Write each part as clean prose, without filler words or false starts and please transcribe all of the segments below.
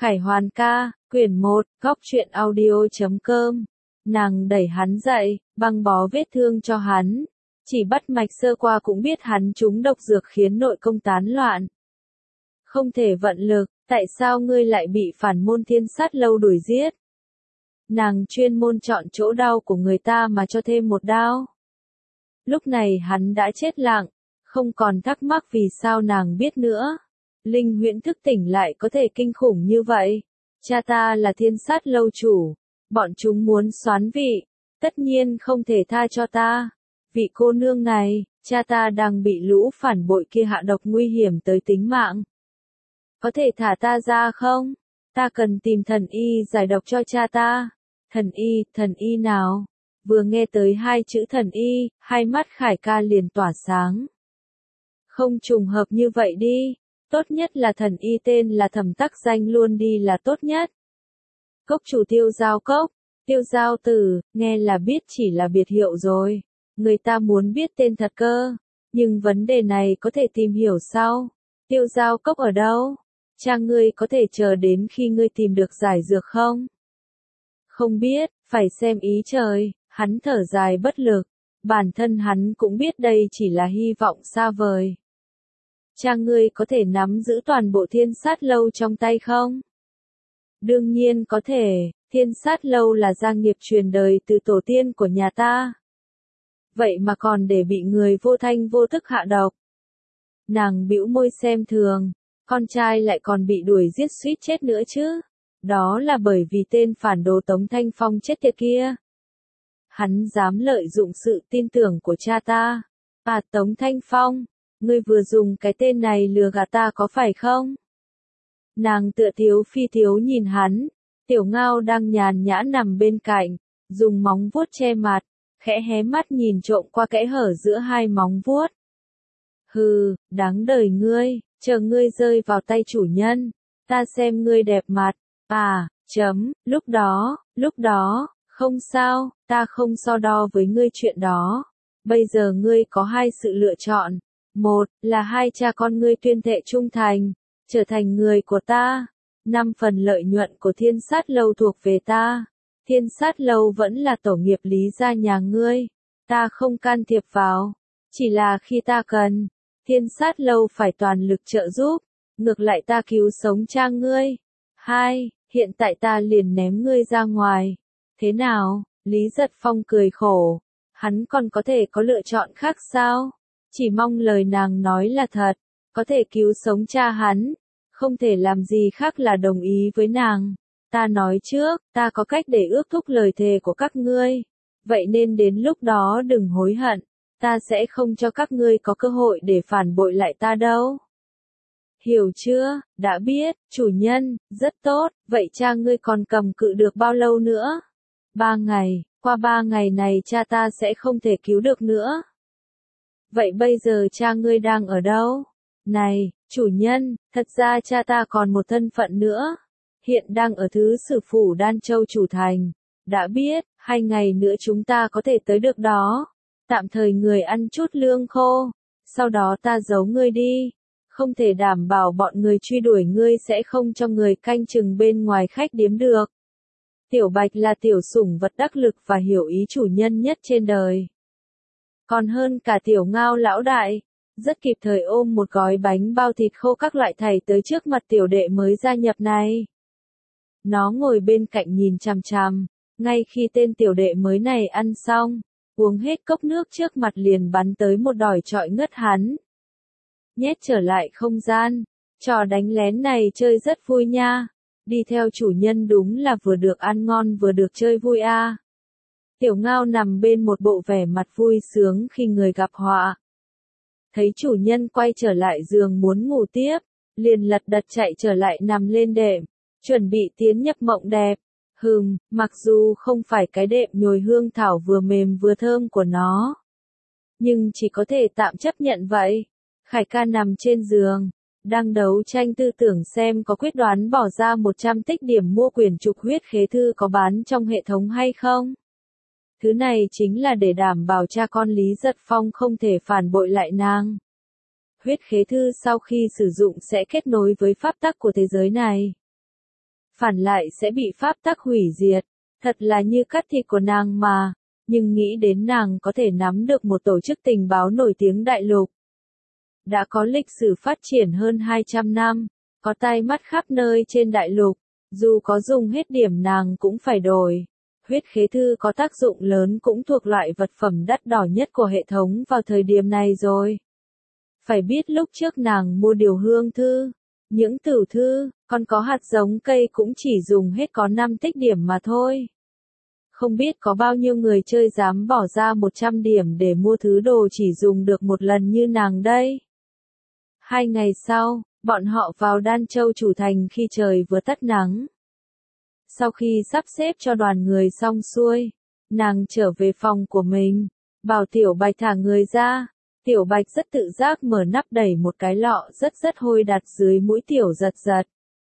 Khải Hoàn ca, quyển 1, góc truyện audio.com. Nàng đẩy hắn dậy, băng bó vết thương cho hắn. Chỉ bắt mạch sơ qua cũng biết hắn trúng độc dược khiến nội công tán loạn. Không thể vận lực, tại sao ngươi lại bị phản môn Thiên Sát Lâu đuổi giết? Nàng chuyên môn chọn chỗ đau của người ta mà cho thêm một đao. Lúc này hắn đã chết lặng, không còn thắc mắc vì sao nàng biết nữa. Linh huyễn thức tỉnh lại có thể kinh khủng như vậy. Cha ta là Thiên Sát Lâu chủ. Bọn chúng muốn soán vị. Tất nhiên không thể tha cho ta. Vị cô nương này, cha ta đang bị lũ phản bội kia hạ độc nguy hiểm tới tính mạng. Có thể thả ta ra không? Ta cần tìm thần y giải độc cho cha ta. Thần y nào? Vừa nghe tới hai chữ thần y, hai mắt Khải ca liền tỏa sáng. Không trùng hợp như vậy đi. Tốt nhất là thần y tên là Thẩm Tắc Danh luôn đi là tốt nhất. Cốc chủ Tiêu Giao Cốc, Tiêu Giao Tử, nghe là biết chỉ là biệt hiệu rồi. Người ta muốn biết tên thật cơ. Nhưng vấn đề này có thể tìm hiểu sau. Tiêu Giao Cốc ở đâu? Cha ngươi có thể chờ đến khi ngươi tìm được giải dược không? Không biết, phải xem ý trời. Hắn thở dài bất lực. Bản thân hắn cũng biết đây chỉ là hy vọng xa vời. Cha ngươi có thể nắm giữ toàn bộ Thiên Sát Lâu trong tay không? Đương nhiên có thể, Thiên Sát Lâu là gia nghiệp truyền đời từ tổ tiên của nhà ta. Vậy mà còn để bị người vô thanh vô thức hạ độc. Nàng bĩu môi xem thường, con trai lại còn bị đuổi giết suýt chết nữa chứ. Đó là bởi vì tên phản đồ Tống Thanh Phong chết tiệt kia. Hắn dám lợi dụng sự tin tưởng của cha ta. À, Tống Thanh Phong. Ngươi vừa dùng cái tên này lừa gạt ta có phải không? Nàng tựa thiếu phi thiếu nhìn hắn. Tiểu Ngao đang nhàn nhã nằm bên cạnh, dùng móng vuốt che mặt, khẽ hé mắt nhìn trộm qua kẽ hở giữa hai móng vuốt. Hừ, đáng đời ngươi, chờ ngươi rơi vào tay chủ nhân, ta xem ngươi đẹp mặt. À, lúc đó, không sao, ta không so đo với ngươi chuyện đó. Bây giờ ngươi có hai sự lựa chọn. Một, là hai cha con ngươi tuyên thệ trung thành, trở thành người của ta. 5 phần lợi nhuận của Thiên Sát Lâu thuộc về ta. Thiên Sát Lâu vẫn là tổ nghiệp Lý gia nhà ngươi. Ta không can thiệp vào. Chỉ là khi ta cần, Thiên Sát Lâu phải toàn lực trợ giúp. Ngược lại ta cứu sống cha ngươi. 2, hiện tại ta liền ném ngươi ra ngoài. Thế nào? Lý Giật Phong cười khổ. Hắn còn có thể có lựa chọn khác sao? Chỉ mong lời nàng nói là thật, có thể cứu sống cha hắn, không thể làm gì khác là đồng ý với nàng. Ta nói trước, ta có cách để ước thúc lời thề của các ngươi, vậy nên đến lúc đó đừng hối hận, ta sẽ không cho các ngươi có cơ hội để phản bội lại ta đâu. Hiểu chưa? Đã biết, chủ nhân, rất tốt, vậy cha ngươi còn cầm cự được bao lâu nữa? 3 ngày, qua 3 ngày này cha ta sẽ không thể cứu được nữa. Vậy bây giờ cha ngươi đang ở đâu? Này, chủ nhân, thật ra cha ta còn một thân phận nữa. Hiện đang ở Thứ Sử Phủ Đan Châu chủ thành. Đã biết, 2 ngày nữa chúng ta có thể tới được đó. Tạm thời người ăn chút lương khô. Sau đó ta giấu ngươi đi. Không thể đảm bảo bọn người truy đuổi ngươi sẽ không cho người canh chừng bên ngoài khách điếm được. Tiểu Bạch là tiểu sủng vật đắc lực và hiểu ý chủ nhân nhất trên đời. Còn hơn cả Tiểu Ngao lão đại, rất kịp thời ôm một gói bánh bao thịt khô các loại thảy tới trước mặt tiểu đệ mới gia nhập này. Nó ngồi bên cạnh nhìn chằm chằm, ngay khi tên tiểu đệ mới này ăn xong, uống hết cốc nước trước mặt liền bắn tới một đỏi trọi ngất hắn. Nhét trở lại không gian, trò đánh lén này chơi rất vui nha, đi theo chủ nhân đúng là vừa được ăn ngon vừa được chơi vui a. Tiểu Ngao nằm bên một bộ vẻ mặt vui sướng khi người gặp họa. Thấy chủ nhân quay trở lại giường muốn ngủ tiếp, liền lật đật chạy trở lại nằm lên đệm, chuẩn bị tiến nhập mộng đẹp. Mặc dù không phải cái đệm nhồi hương thảo vừa mềm vừa thơm của nó, nhưng chỉ có thể tạm chấp nhận vậy. Khải ca nằm trên giường, đang đấu tranh tư tưởng xem có quyết đoán bỏ ra 100 tích điểm mua quyển trục huyết khế thư có bán trong hệ thống hay không. Thứ này chính là để đảm bảo cha con Lý Giật Phong không thể phản bội lại nàng. Huyết khế thư sau khi sử dụng sẽ kết nối với pháp tắc của thế giới này. phản lại sẽ bị pháp tắc hủy diệt. Thật là như cắt thịt của nàng mà, nhưng nghĩ đến nàng có thể nắm được một tổ chức tình báo nổi tiếng đại lục. Đã có lịch sử phát triển hơn 200 năm, có tai mắt khắp nơi trên đại lục, dù có dùng hết điểm nàng cũng phải đổi. Huyết khế thư có tác dụng lớn cũng thuộc loại vật phẩm đắt đỏ nhất của hệ thống vào thời điểm này rồi. Phải biết lúc trước nàng mua điều hương thư, những tử thư, còn có hạt giống cây cũng chỉ dùng hết có 5 tích điểm mà thôi. Không biết có bao nhiêu người chơi dám bỏ ra 100 điểm để mua thứ đồ chỉ dùng được một lần như nàng đây. 2 ngày sau, bọn họ vào Đan Châu chủ thành khi trời vừa tắt nắng. Sau khi sắp xếp cho đoàn người xong xuôi, nàng trở về phòng của mình, bảo Tiểu Bạch thả người ra. Tiểu Bạch rất tự giác mở nắp đẩy một cái lọ rất hôi đặt dưới mũi Tiểu Giật Giật.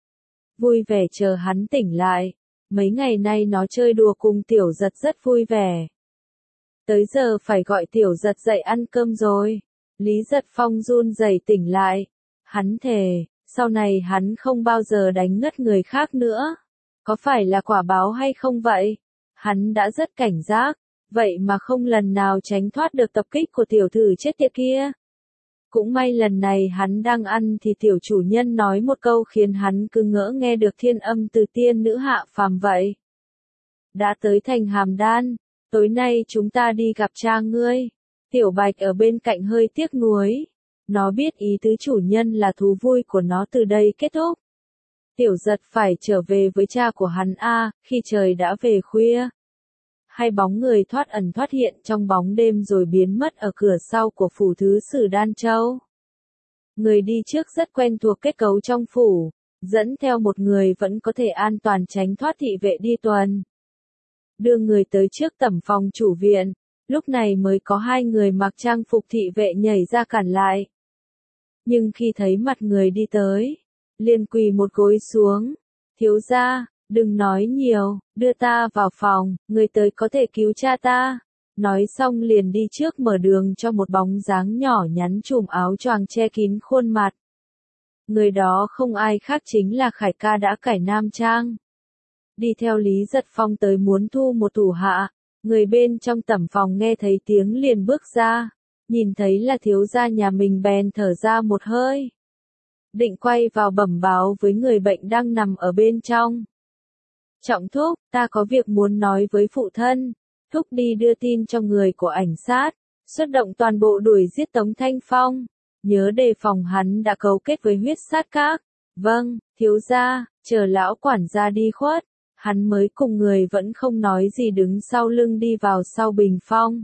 Vui vẻ chờ hắn tỉnh lại. Mấy ngày nay nó chơi đùa cùng Tiểu Giật rất vui vẻ. Tới giờ phải gọi Tiểu Giật dậy ăn cơm rồi. Lý Giật Phong run rẩy tỉnh lại. Hắn thề, sau này hắn không bao giờ đánh ngất người khác nữa. Có phải là quả báo hay không vậy? Hắn đã rất cảnh giác, vậy mà không lần nào tránh thoát được tập kích của tiểu tử chết tiệt kia. Cũng may lần này hắn đang ăn thì tiểu chủ nhân nói một câu khiến hắn cứ ngỡ nghe được thiên âm từ tiên nữ hạ phàm vậy. Đã tới thành Hàm Đan, tối nay chúng ta đi gặp cha ngươi. Tiểu Bạch ở bên cạnh hơi tiếc nuối. Nó biết ý tứ chủ nhân là thú vui của nó từ đây kết thúc. Tiểu Giật phải trở về với cha của hắn khi trời đã về khuya. Hai bóng người thoát ẩn thoát hiện trong bóng đêm rồi biến mất ở cửa sau của phủ thứ sử Đan Châu. Người đi trước rất quen thuộc kết cấu trong phủ, dẫn theo một người vẫn có thể an toàn tránh thoát thị vệ đi tuần. Đưa người tới trước tẩm phòng chủ viện, lúc này mới có 2 người mặc trang phục thị vệ nhảy ra cản lại. Nhưng khi thấy mặt người đi tới, liền quỳ một gối xuống. Thiếu gia, đừng nói nhiều, đưa ta vào phòng, người tới có thể cứu cha ta. Nói xong liền đi trước mở đường cho một bóng dáng nhỏ nhắn trùm áo choàng che kín khuôn mặt. Người đó không ai khác chính là Khải ca đã cải nam trang. Đi theo Lý Giật Phong tới muốn thu một thủ hạ, người bên trong tẩm phòng nghe thấy tiếng liền bước ra, nhìn thấy là thiếu gia nhà mình bèn thở ra một hơi. Định quay vào bẩm báo với người bệnh đang nằm ở bên trong. Trọng thúc, ta có việc muốn nói với phụ thân. Thúc đi đưa tin cho người của ảnh sát, xuất động toàn bộ đuổi giết Tống Thanh Phong. Nhớ đề phòng hắn đã cấu kết với huyết sát các. Vâng, thiếu gia, chờ lão quản gia đi khuất. Hắn mới cùng người vẫn không nói gì đứng sau lưng đi vào sau bình phong.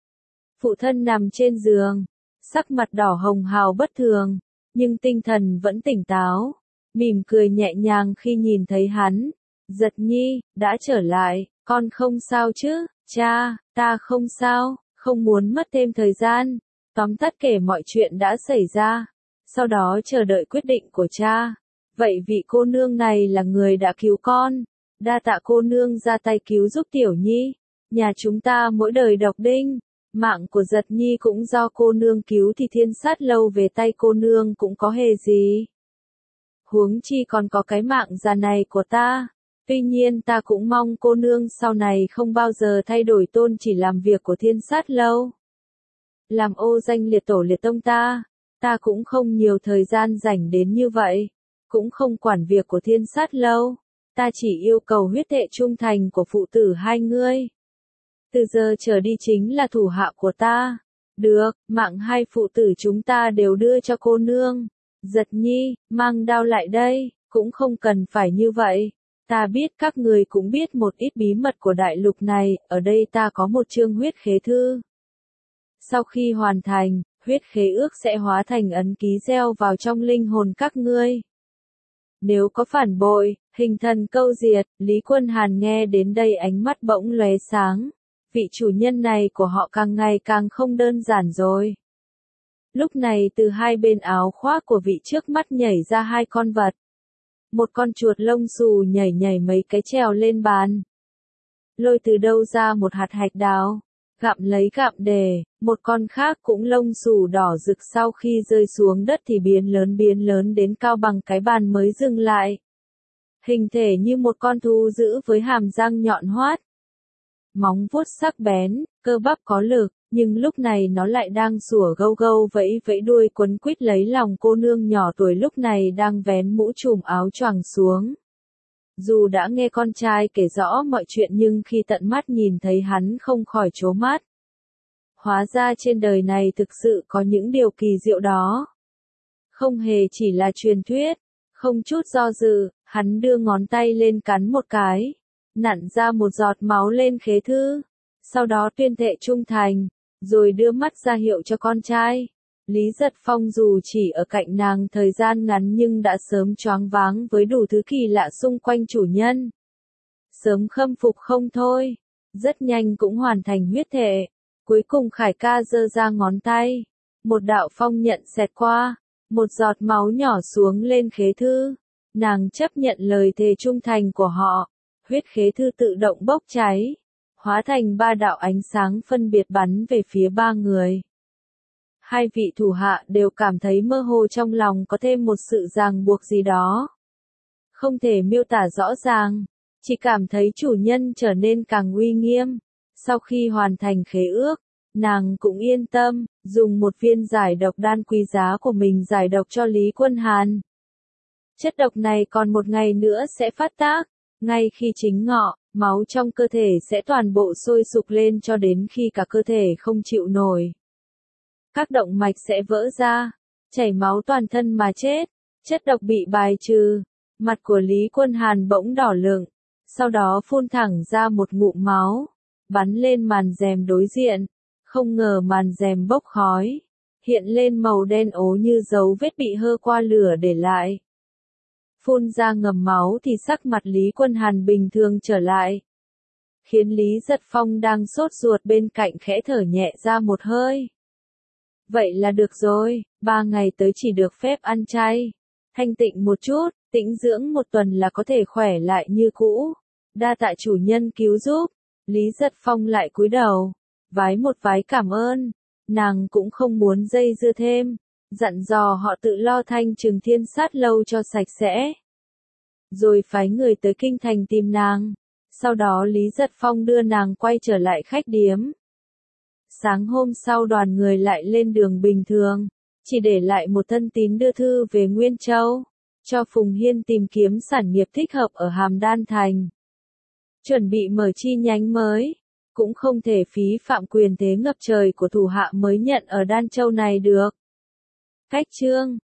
Phụ thân nằm trên giường, sắc mặt đỏ hồng hào bất thường, nhưng tinh thần vẫn tỉnh táo, mỉm cười nhẹ nhàng khi nhìn thấy hắn. Giật Nhi, đã trở lại, con không sao chứ? Cha, ta không sao, không muốn mất thêm thời gian. Tóm tắt kể mọi chuyện đã xảy ra, sau đó chờ đợi quyết định của cha. Vậy vị cô nương này là người đã cứu con. Đa tạ cô nương ra tay cứu giúp Tiểu Nhi. Nhà chúng ta mỗi đời độc đinh. Mạng của Giật Nhi cũng do cô nương cứu thì thiên sát lâu về tay cô nương cũng có hề gì. Huống chi còn có cái mạng già này của ta. Tuy nhiên ta cũng mong cô nương sau này không bao giờ thay đổi tôn chỉ làm việc của thiên sát lâu. Làm ô danh liệt tổ liệt tông ta cũng không nhiều thời gian rảnh đến như vậy. Cũng không quản việc của thiên sát lâu. Ta chỉ yêu cầu huyết thệ trung thành của phụ tử hai ngươi. Từ giờ trở đi chính là thủ hạ của ta. Được, mạng hai phụ tử chúng ta đều đưa cho cô nương. Giật Nhi, mang đao lại đây, cũng không cần phải như vậy. Ta biết các người cũng biết một ít bí mật của đại lục này, ở đây ta có một chương huyết khế thư. Sau khi hoàn thành, huyết khế ước sẽ hóa thành ấn ký gieo vào trong linh hồn các ngươi. Nếu có phản bội, hình thần câu diệt. Lý Quân Hàn nghe đến đây ánh mắt bỗng lóe sáng. Vị chủ nhân này của họ càng ngày càng không đơn giản rồi. Lúc này từ hai bên áo khoác của vị trước mắt nhảy ra 2 con vật. Một con chuột lông xù nhảy mấy cái trèo lên bàn. Lôi từ đâu ra một hạt hạch đào. Gặm lấy gặm để, một con khác cũng lông xù đỏ rực sau khi rơi xuống đất thì biến lớn đến cao bằng cái bàn mới dừng lại. hình thể như một con thú dữ với hàm răng nhọn hoắt. Móng vuốt sắc bén, cơ bắp có lực, nhưng lúc này nó lại đang sủa gâu gâu vẫy vẫy đuôi quấn quýt lấy lòng cô nương nhỏ tuổi lúc này đang vén mũ trùm áo choàng xuống. Dù đã nghe con trai kể rõ mọi chuyện nhưng khi tận mắt nhìn thấy hắn không khỏi trố mắt. Hóa ra trên đời này thực sự có những điều kỳ diệu đó. Không hề chỉ là truyền thuyết. Không chút do dự, hắn đưa ngón tay lên cắn một cái, nặn ra một giọt máu lên khế thư. Sau đó tuyên thệ trung thành, rồi đưa mắt ra hiệu cho con trai. Lý Giật Phong dù chỉ ở cạnh nàng thời gian ngắn nhưng đã sớm choáng váng với đủ thứ kỳ lạ xung quanh chủ nhân. Sớm khâm phục không thôi, rất nhanh cũng hoàn thành huyết thệ. Cuối cùng Khải ca giơ ra ngón tay, một đạo phong nhận xẹt qua, một giọt máu nhỏ xuống lên khế thư. Nàng chấp nhận lời thề trung thành của họ, huyết khế thư tự động bốc cháy, hóa thành 3 đạo ánh sáng phân biệt bắn về phía 3 người. Hai vị thủ hạ đều cảm thấy mơ hồ trong lòng có thêm một sự ràng buộc gì đó. Không thể miêu tả rõ ràng, chỉ cảm thấy chủ nhân trở nên càng uy nghiêm. Sau khi hoàn thành khế ước, nàng cũng yên tâm, dùng một viên giải độc đan quý giá của mình giải độc cho Lý Quân Hàn. Chất độc này còn một ngày nữa sẽ phát tác, ngay khi chính ngọ, máu trong cơ thể sẽ toàn bộ sôi sục lên cho đến khi cả cơ thể không chịu nổi. Các động mạch sẽ vỡ ra, chảy máu toàn thân mà chết, chất độc bị bài trừ, mặt của Lý Quân Hàn bỗng đỏ lựng, sau đó phun thẳng ra một ngụm máu, bắn lên màn rèm đối diện, không ngờ màn rèm bốc khói, hiện lên màu đen ố như dấu vết bị hơ qua lửa để lại. Phun ra ngầm máu thì sắc mặt Lý Quân Hàn bình thường trở lại, khiến Lý Giật Phong đang sốt ruột bên cạnh khẽ thở nhẹ ra một hơi. Vậy là được rồi, 3 ngày tới chỉ được phép ăn chay, thanh tịnh một chút, tĩnh dưỡng một tuần là có thể khỏe lại như cũ. Đa tạ chủ nhân cứu giúp. Lý Giật Phong lại cúi đầu, vái một vái cảm ơn. Nàng cũng không muốn dây dưa thêm, dặn dò họ tự lo thanh Trường Thiên Sát lâu cho sạch sẽ. Rồi phái người tới kinh thành tìm nàng. Sau đó Lý Giật Phong đưa nàng quay trở lại khách điếm. Sáng hôm sau đoàn người lại lên đường bình thường, chỉ để lại một thân tín đưa thư về Nguyên Châu, cho Phùng Hiên tìm kiếm sản nghiệp thích hợp ở Hàm Đan Thành. Chuẩn bị mở chi nhánh mới, cũng không thể phí phạm quyền thế ngập trời của thủ hạ mới nhận ở Đan Châu này được. Cách chương